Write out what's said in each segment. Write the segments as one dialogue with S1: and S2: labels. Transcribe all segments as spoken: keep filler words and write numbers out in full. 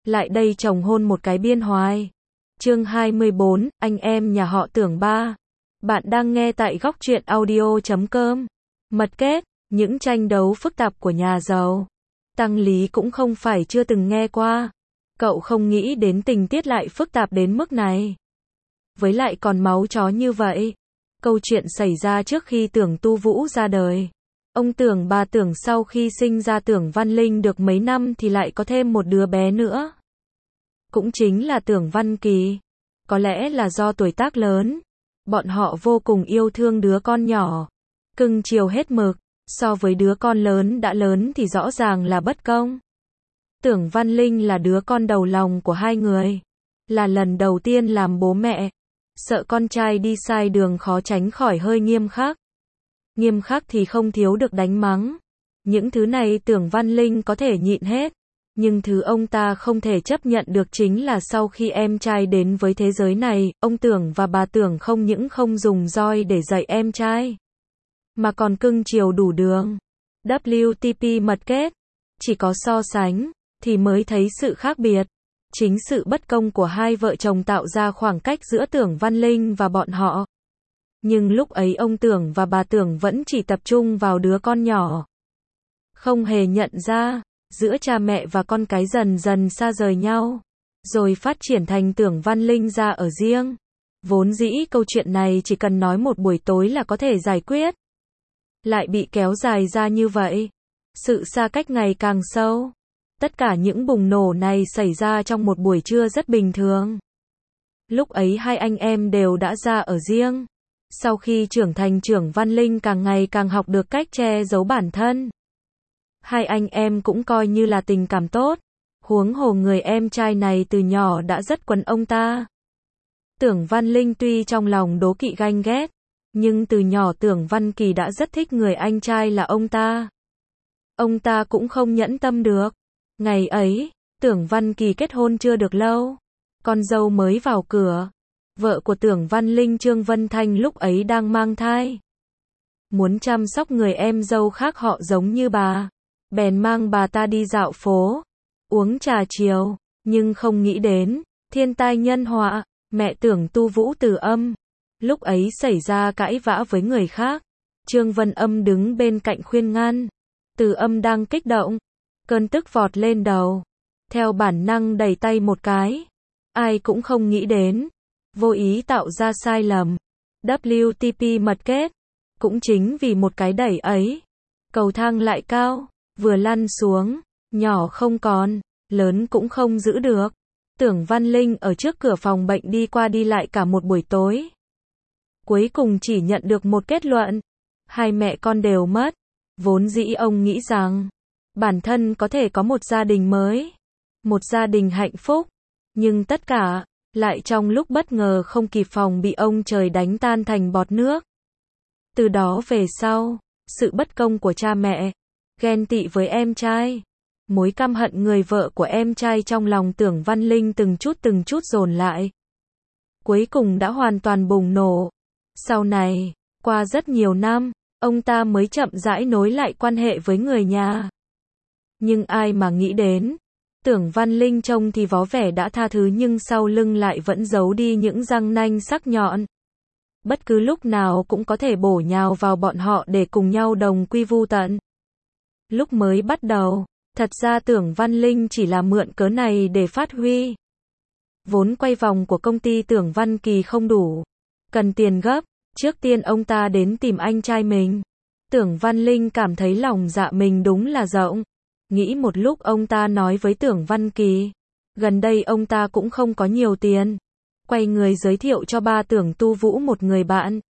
S1: lại đây chồng hôn một cái biên hoài. Chương hai mươi bốn, anh em nhà họ Tưởng ba. Bạn đang nghe tại góc truyện audio chấm com. Mật kết, những tranh đấu phức tạp của nhà giàu. Tăng Lý cũng không phải chưa từng nghe qua. Cậu không nghĩ đến tình tiết lại phức tạp đến mức này. Với lại còn máu chó như vậy. Câu chuyện xảy ra trước khi Tưởng Tu Vũ ra đời. Ông Tưởng bà Tưởng sau khi sinh ra Tưởng Văn Linh được mấy năm thì lại có thêm một đứa bé nữa. Cũng chính là Tưởng Văn Kỳ. Có lẽ là do tuổi tác lớn. Bọn họ vô cùng yêu thương đứa con nhỏ. Cưng chiều hết mực. So với đứa con lớn đã lớn thì rõ ràng là bất công. Tưởng Văn Linh là đứa con đầu lòng của hai người. Là lần đầu tiên làm bố mẹ. Sợ con trai đi sai đường khó tránh khỏi hơi nghiêm khắc. Nghiêm khắc thì không thiếu được đánh mắng. Những thứ này Tưởng Văn Linh có thể nhịn hết. Nhưng thứ ông ta không thể chấp nhận được chính là sau khi em trai đến với thế giới này, ông Tưởng và bà Tưởng không những không dùng roi để dạy em trai, mà còn cưng chiều đủ đường. vê kép tê mật kết. Chỉ có so sánh, thì mới thấy sự khác biệt. Chính sự bất công của hai vợ chồng tạo ra khoảng cách giữa Tưởng Văn Linh và bọn họ. Nhưng lúc ấy ông Tưởng và bà Tưởng vẫn chỉ tập trung vào đứa con nhỏ. Không hề nhận ra, giữa cha mẹ và con cái dần dần xa rời nhau. Rồi phát triển thành Tưởng Văn Linh ra ở riêng. Vốn dĩ câu chuyện này chỉ cần nói một buổi tối là có thể giải quyết. Lại bị kéo dài ra như vậy. Sự xa cách ngày càng sâu. Tất cả những bùng nổ này xảy ra trong một buổi trưa rất bình thường. Lúc ấy hai anh em đều đã ra ở riêng. Sau khi trưởng thành Tưởng Văn Linh càng ngày càng học được cách che giấu bản thân. Hai anh em cũng coi như là tình cảm tốt. Huống hồ người em trai này từ nhỏ đã rất quấn ông ta. Tưởng Văn Linh tuy trong lòng đố kỵ ganh ghét, nhưng từ nhỏ Tưởng Văn Kỳ đã rất thích người anh trai là ông ta. Ông ta cũng không nhẫn tâm được. Ngày ấy, Tưởng Văn Kỳ kết hôn chưa được lâu. Con dâu mới vào cửa. Vợ của Tưởng Văn Linh Trương Vân Thanh lúc ấy đang mang thai. Muốn chăm sóc người em dâu khác họ giống như bà. Bèn mang bà ta đi dạo phố. Uống trà chiều. Nhưng không nghĩ đến, thiên tai nhân họa, mẹ Tưởng Tu Vũ từ âm. Lúc ấy xảy ra cãi vã với người khác. Trương Vân Âm đứng bên cạnh khuyên ngăn. Từ âm đang kích động. Cơn tức vọt lên đầu. Theo bản năng đẩy tay một cái. Ai cũng không nghĩ đến. Vô ý tạo ra sai lầm. vê kép tê mật kết. Cũng chính vì một cái đẩy ấy. Cầu thang lại cao. Vừa lăn xuống. Nhỏ không còn. Lớn cũng không giữ được. Tưởng Văn Linh ở trước cửa phòng bệnh đi qua đi lại cả một buổi tối. Cuối cùng chỉ nhận được một kết luận. Hai mẹ con đều mất. Vốn dĩ ông nghĩ rằng bản thân có thể có một gia đình mới. Một gia đình hạnh phúc. Nhưng tất cả, lại trong lúc bất ngờ không kịp phòng bị ông trời đánh tan thành bọt nước. Từ đó về sau, sự bất công của cha mẹ, ghen tị với em trai, mối căm hận người vợ của em trai trong lòng Tưởng Văn Linh từng chút từng chút dồn lại. Cuối cùng đã hoàn toàn bùng nổ. Sau này, qua rất nhiều năm, ông ta mới chậm rãi nối lại quan hệ với người nhà. Nhưng ai mà nghĩ đến, Tưởng Văn Linh trông thì vó vẻ đã tha thứ nhưng sau lưng lại vẫn giấu đi những răng nanh sắc nhọn. Bất cứ lúc nào cũng có thể bổ nhào vào bọn họ để cùng nhau đồng quy vu tận. Lúc mới bắt đầu, thật ra Tưởng Văn Linh chỉ là mượn cớ này để phát huy. Vốn quay vòng của công ty Tưởng Văn Kỳ không đủ. Cần tiền gấp, trước tiên ông ta đến tìm anh trai mình. Tưởng Văn Linh cảm thấy lòng dạ mình đúng là rộng. Nghĩ một lúc ông ta nói với Tưởng Văn Kỳ. Gần đây ông ta cũng không có nhiều tiền. Quay người giới thiệu cho ba Tưởng Tu Vũ một người bạn.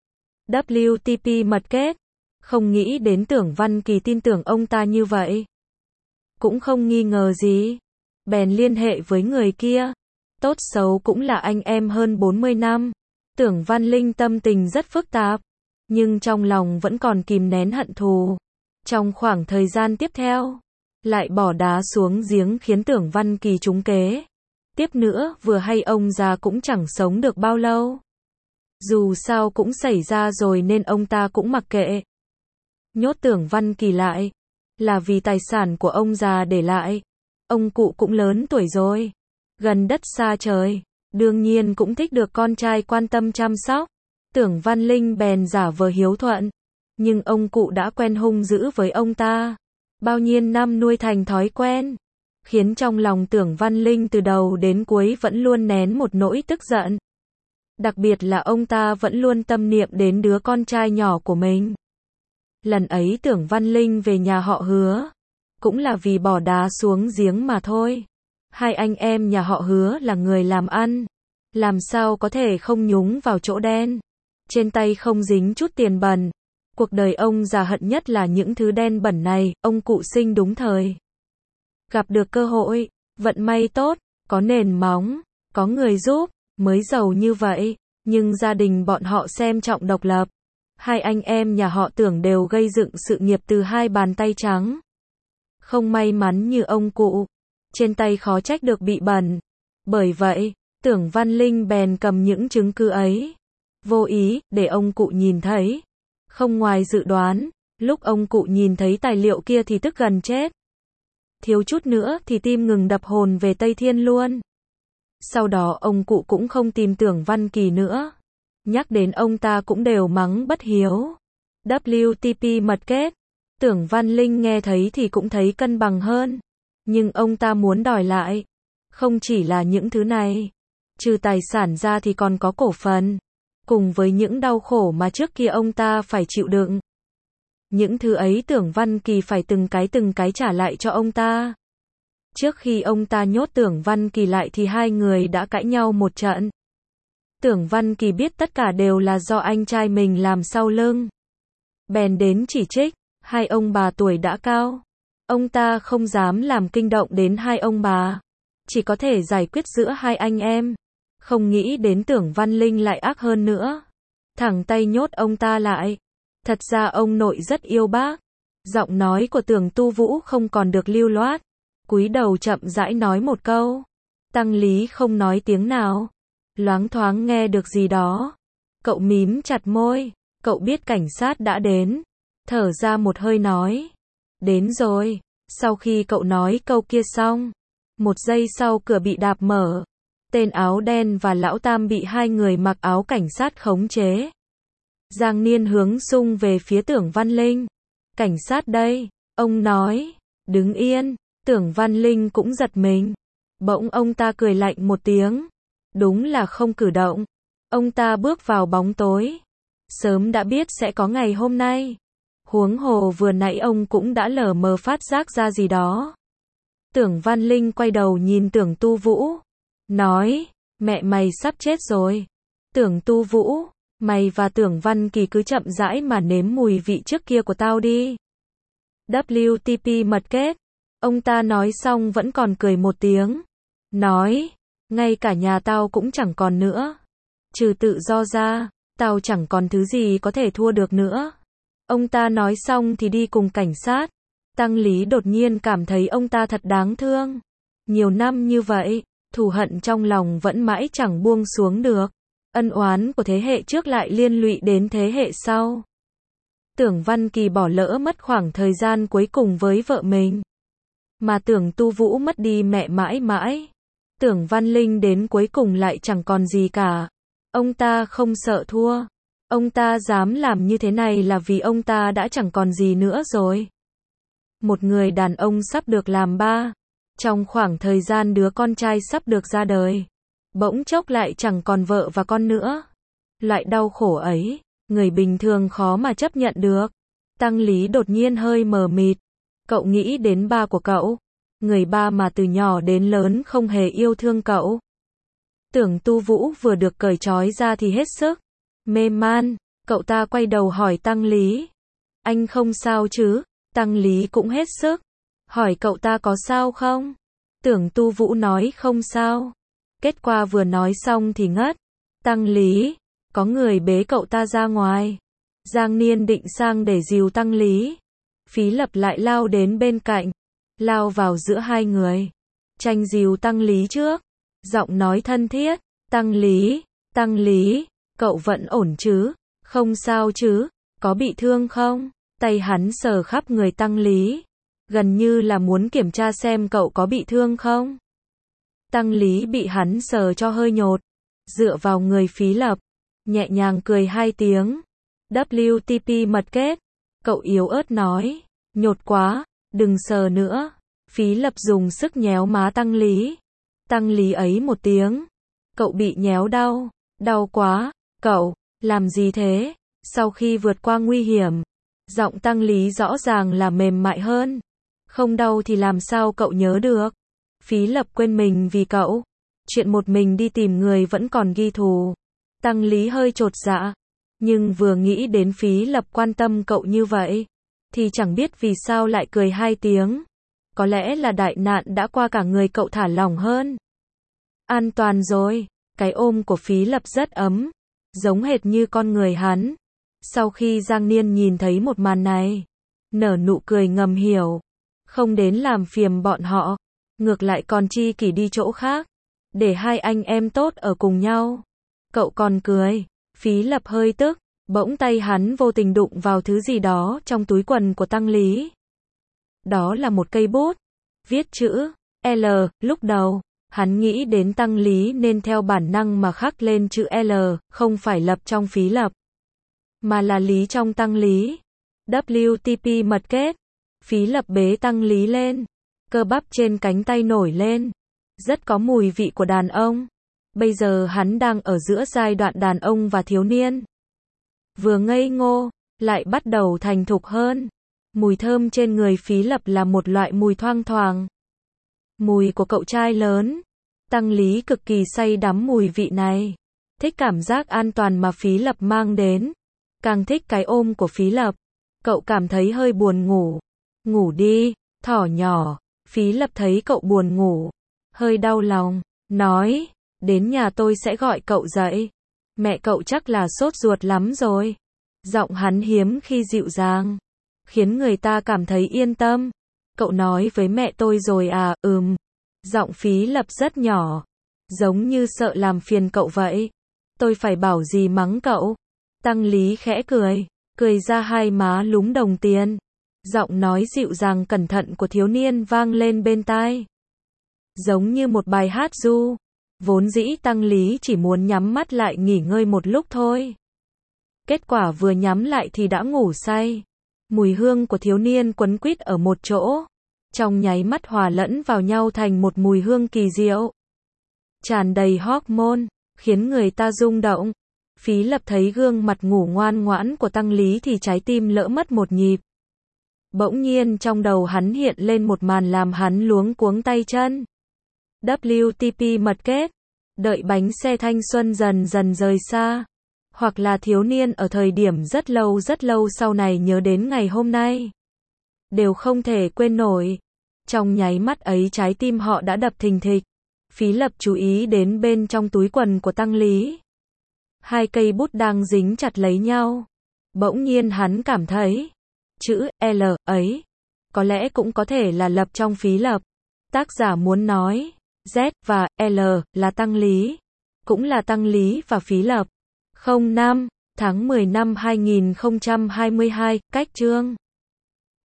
S1: vê kép tê mật kết. Không nghĩ đến Tưởng Văn Kỳ tin tưởng ông ta như vậy. Cũng không nghi ngờ gì. Bèn liên hệ với người kia. Tốt xấu cũng là anh em hơn bốn mươi năm. Tưởng Văn Linh tâm tình rất phức tạp. Nhưng trong lòng vẫn còn kìm nén hận thù. Trong khoảng thời gian tiếp theo, lại bỏ đá xuống giếng khiến Tưởng Văn Kỳ trúng kế. Tiếp nữa, vừa hay ông già cũng chẳng sống được bao lâu. Dù sao cũng xảy ra rồi nên ông ta cũng mặc kệ. Nhốt Tưởng Văn Kỳ lại, là vì tài sản của ông già để lại. Ông cụ cũng lớn tuổi rồi, gần đất xa trời, đương nhiên cũng thích được con trai quan tâm chăm sóc. Tưởng Văn Linh bèn giả vờ hiếu thuận, nhưng ông cụ đã quen hung dữ với ông ta, bao nhiêu năm nuôi thành thói quen, khiến trong lòng Tưởng Văn Linh từ đầu đến cuối vẫn luôn nén một nỗi tức giận. Đặc biệt là ông ta vẫn luôn tâm niệm đến đứa con trai nhỏ của mình. Lần ấy Tưởng Văn Linh về nhà họ Hứa, cũng là vì bỏ đá xuống giếng mà thôi. Hai anh em nhà họ Hứa là người làm ăn, làm sao có thể không nhúng vào chỗ đen. Trên tay không dính chút tiền bẩn. Cuộc đời ông già hận nhất là những thứ đen bẩn này. Ông cụ sinh đúng thời, gặp được cơ hội, vận may tốt, có nền móng, có người giúp, mới giàu như vậy. Nhưng gia đình bọn họ xem trọng độc lập. Hai anh em nhà họ Tưởng đều gây dựng sự nghiệp từ hai bàn tay trắng. Không may mắn như ông cụ, trên tay khó trách được bị bẩn. Bởi vậy, Tưởng Văn Linh bèn cầm những chứng cứ ấy, vô ý, để ông cụ nhìn thấy. Không ngoài dự đoán, lúc ông cụ nhìn thấy tài liệu kia thì tức gần chết. Thiếu chút nữa thì tim ngừng đập hồn về Tây Thiên luôn. Sau đó ông cụ cũng không tìm Tưởng Văn Kỳ nữa. Nhắc đến ông ta cũng đều mắng bất hiếu. vê kép tê mật kết. Tưởng Văn Linh nghe thấy thì cũng thấy cân bằng hơn. Nhưng ông ta muốn đòi lại. Không chỉ là những thứ này. Trừ tài sản ra thì còn có cổ phần. Cùng với những đau khổ mà trước kia ông ta phải chịu đựng. Những thứ ấy Tưởng Văn Kỳ phải từng cái từng cái trả lại cho ông ta. Trước khi ông ta nhốt Tưởng Văn Kỳ lại thì hai người đã cãi nhau một trận. Tưởng Văn Kỳ biết tất cả đều là do anh trai mình làm sau lưng. Bèn đến chỉ trích, hai ông bà tuổi đã cao. Ông ta không dám làm kinh động đến hai ông bà. Chỉ có thể giải quyết giữa hai anh em. Không nghĩ đến Tưởng Văn Linh lại ác hơn nữa. Thẳng tay nhốt ông ta lại. Thật ra ông nội rất yêu bác. Giọng nói của Tưởng Tu Vũ không còn được lưu loát. Cúi đầu chậm rãi nói một câu. Tăng Lý không nói tiếng nào. Loáng thoáng nghe được gì đó. Cậu mím chặt môi. Cậu biết cảnh sát đã đến. Thở ra một hơi nói. Đến rồi. Sau khi cậu nói câu kia xong, một giây sau cửa bị đạp mở. Tên áo đen và lão Tam bị hai người mặc áo cảnh sát khống chế. Giang Niên hướng sung về phía Tưởng Văn Linh. Cảnh sát đây, ông nói. Đứng yên. Tưởng Văn Linh cũng giật mình. Bỗng ông ta cười lạnh một tiếng. Đúng là không cử động. Ông ta bước vào bóng tối. Sớm đã biết sẽ có ngày hôm nay. Huống hồ vừa nãy ông cũng đã lờ mờ phát giác ra gì đó. Tưởng Văn Linh quay đầu nhìn Tưởng Tu Vũ. Nói, mẹ mày sắp chết rồi. Tưởng Tu Vũ, mày và Tưởng Văn Kỳ cứ chậm rãi mà nếm mùi vị trước kia của tao đi. vê kép tê mật kết. Ông ta nói xong vẫn còn cười một tiếng. Nói, ngay cả nhà tao cũng chẳng còn nữa. Trừ tự do ra, tao chẳng còn thứ gì có thể thua được nữa. Ông ta nói xong thì đi cùng cảnh sát. Tăng Lý đột nhiên cảm thấy ông ta thật đáng thương. Nhiều năm như vậy, thù hận trong lòng vẫn mãi chẳng buông xuống được. Ân oán của thế hệ trước lại liên lụy đến thế hệ sau. Tưởng Văn Kỳ bỏ lỡ mất khoảng thời gian cuối cùng với vợ mình. Mà Tưởng Tu Vũ mất đi mẹ mãi mãi. Tưởng Văn Linh đến cuối cùng lại chẳng còn gì cả. Ông ta không sợ thua. Ông ta dám làm như thế này là vì ông ta đã chẳng còn gì nữa rồi. Một người đàn ông sắp được làm ba. Trong khoảng thời gian đứa con trai sắp được ra đời. Bỗng chốc lại chẳng còn vợ và con nữa. Loại đau khổ ấy, người bình thường khó mà chấp nhận được. Tăng Lý đột nhiên hơi mờ mịt. Cậu nghĩ đến ba của cậu. Người ba mà từ nhỏ đến lớn không hề yêu thương cậu. Tưởng Tu Vũ vừa được cởi trói ra thì hết sức mê man. Cậu ta quay đầu hỏi Tăng Lý. Anh không sao chứ? Tăng Lý cũng hết sức hỏi cậu ta có sao không? Tưởng Tu Vũ nói không sao. Kết quả vừa nói xong thì ngất. Tăng Lý, có người bế cậu ta ra ngoài. Giang Niên định sang để dìu Tăng Lý. Phí Lập lại lao đến bên cạnh, lao vào giữa hai người. Tranh dìu Tăng Lý trước. Giọng nói thân thiết. Tăng Lý, Tăng Lý, cậu vẫn ổn chứ? Không sao chứ? Có bị thương không? Tay hắn sờ khắp người Tăng Lý. gần như là muốn kiểm tra xem cậu có bị thương không. Tăng Lý bị hắn sờ cho hơi nhột, dựa vào người Phí Lập, nhẹ nhàng cười hai tiếng. W T P mật kết, cậu yếu ớt nói, nhột quá, đừng sờ nữa. Phí Lập dùng sức nhéo má Tăng Lý. Tăng Lý ấy một tiếng, cậu bị nhéo đau, đau quá, cậu, làm gì thế? Sau khi vượt qua nguy hiểm, giọng Tăng Lý rõ ràng là mềm mại hơn. Không đau thì làm sao cậu nhớ được? Phí Lập quên mình vì cậu. Chuyện một mình đi tìm người vẫn còn ghi thù. Tăng Lý hơi chột dạ. Nhưng vừa nghĩ đến Phí Lập quan tâm cậu như vậy, thì chẳng biết vì sao lại cười hai tiếng. Có lẽ là đại nạn đã qua cả người cậu thả lỏng hơn. An toàn rồi. Cái ôm của Phí Lập rất ấm, giống hệt như con người hắn. Sau khi Giang Niên nhìn thấy một màn này, nở nụ cười ngầm hiểu. Không đến làm phiền bọn họ, ngược lại còn chi kỷ đi chỗ khác, để hai anh em tốt ở cùng nhau. Cậu còn cười. Phí Lập hơi tức, bỗng tay hắn vô tình đụng vào thứ gì đó trong túi quần của Tăng Lý. Đó là một cây bút, viết chữ L. Lúc đầu, hắn nghĩ đến Tăng Lý nên theo bản năng mà khắc lên chữ L, không phải Lập trong Phí Lập, mà là Lý trong Tăng Lý. W T P mật kết, Phí Lập bế Tăng Lý lên, cơ bắp trên cánh tay nổi lên, rất có mùi vị của đàn ông. Bây giờ hắn đang ở giữa giai đoạn đàn ông và thiếu niên. Vừa ngây ngô, lại bắt đầu thành thục hơn. Mùi thơm trên người Phí Lập là một loại mùi thoang thoảng. Mùi của cậu trai lớn. Tăng Lý cực kỳ say đắm mùi vị này. Thích cảm giác an toàn mà Phí Lập mang đến. Càng thích cái ôm của Phí Lập. Cậu cảm thấy hơi buồn ngủ. Ngủ đi, thỏ nhỏ. Phí Lập thấy cậu buồn ngủ, hơi đau lòng, nói, đến nhà tôi sẽ gọi cậu dậy. Mẹ cậu chắc là sốt ruột lắm rồi. Giọng hắn hiếm khi dịu dàng, khiến người ta cảm thấy yên tâm. Cậu nói với mẹ tôi rồi à? Ừm. Giọng Phí Lập rất nhỏ, giống như sợ làm phiền cậu vậy. Tôi phải bảo gì mắng cậu? Tăng Lý khẽ cười, cười ra hai má lúm đồng tiền. Giọng nói dịu dàng cẩn thận của thiếu niên vang lên bên tai, giống như một bài hát ru. Vốn dĩ Tăng Lý chỉ muốn nhắm mắt lại nghỉ ngơi một lúc thôi. Kết quả vừa nhắm lại thì đã ngủ say. Mùi hương của thiếu niên quấn quýt ở một chỗ, trong nháy mắt hòa lẫn vào nhau thành một mùi hương kỳ diệu, tràn đầy hormone, khiến người ta rung động. Phí Lập thấy gương mặt ngủ ngoan ngoãn của Tăng Lý thì trái tim lỡ mất một nhịp. Bỗng nhiên trong đầu hắn hiện lên một màn làm hắn luống cuống tay chân. W T P mật kết, đợi bánh xe thanh xuân dần dần rời xa, hoặc là thiếu niên ở thời điểm rất lâu rất lâu sau này nhớ đến ngày hôm nay, đều không thể quên nổi. Trong nháy mắt ấy trái tim họ đã đập thình thịch. Phí Lập chú ý đến bên trong túi quần của Tăng Lý, hai cây bút đang dính chặt lấy nhau. Bỗng nhiên hắn cảm thấy, chữ L ấy, có lẽ cũng có thể là Lập trong Phí Lập. Tác giả muốn nói, Z và L là Tăng Lý, cũng là Tăng Lý và Phí Lập. không năm tháng mười năm hai nghìn không trăm hai mươi hai, cách chương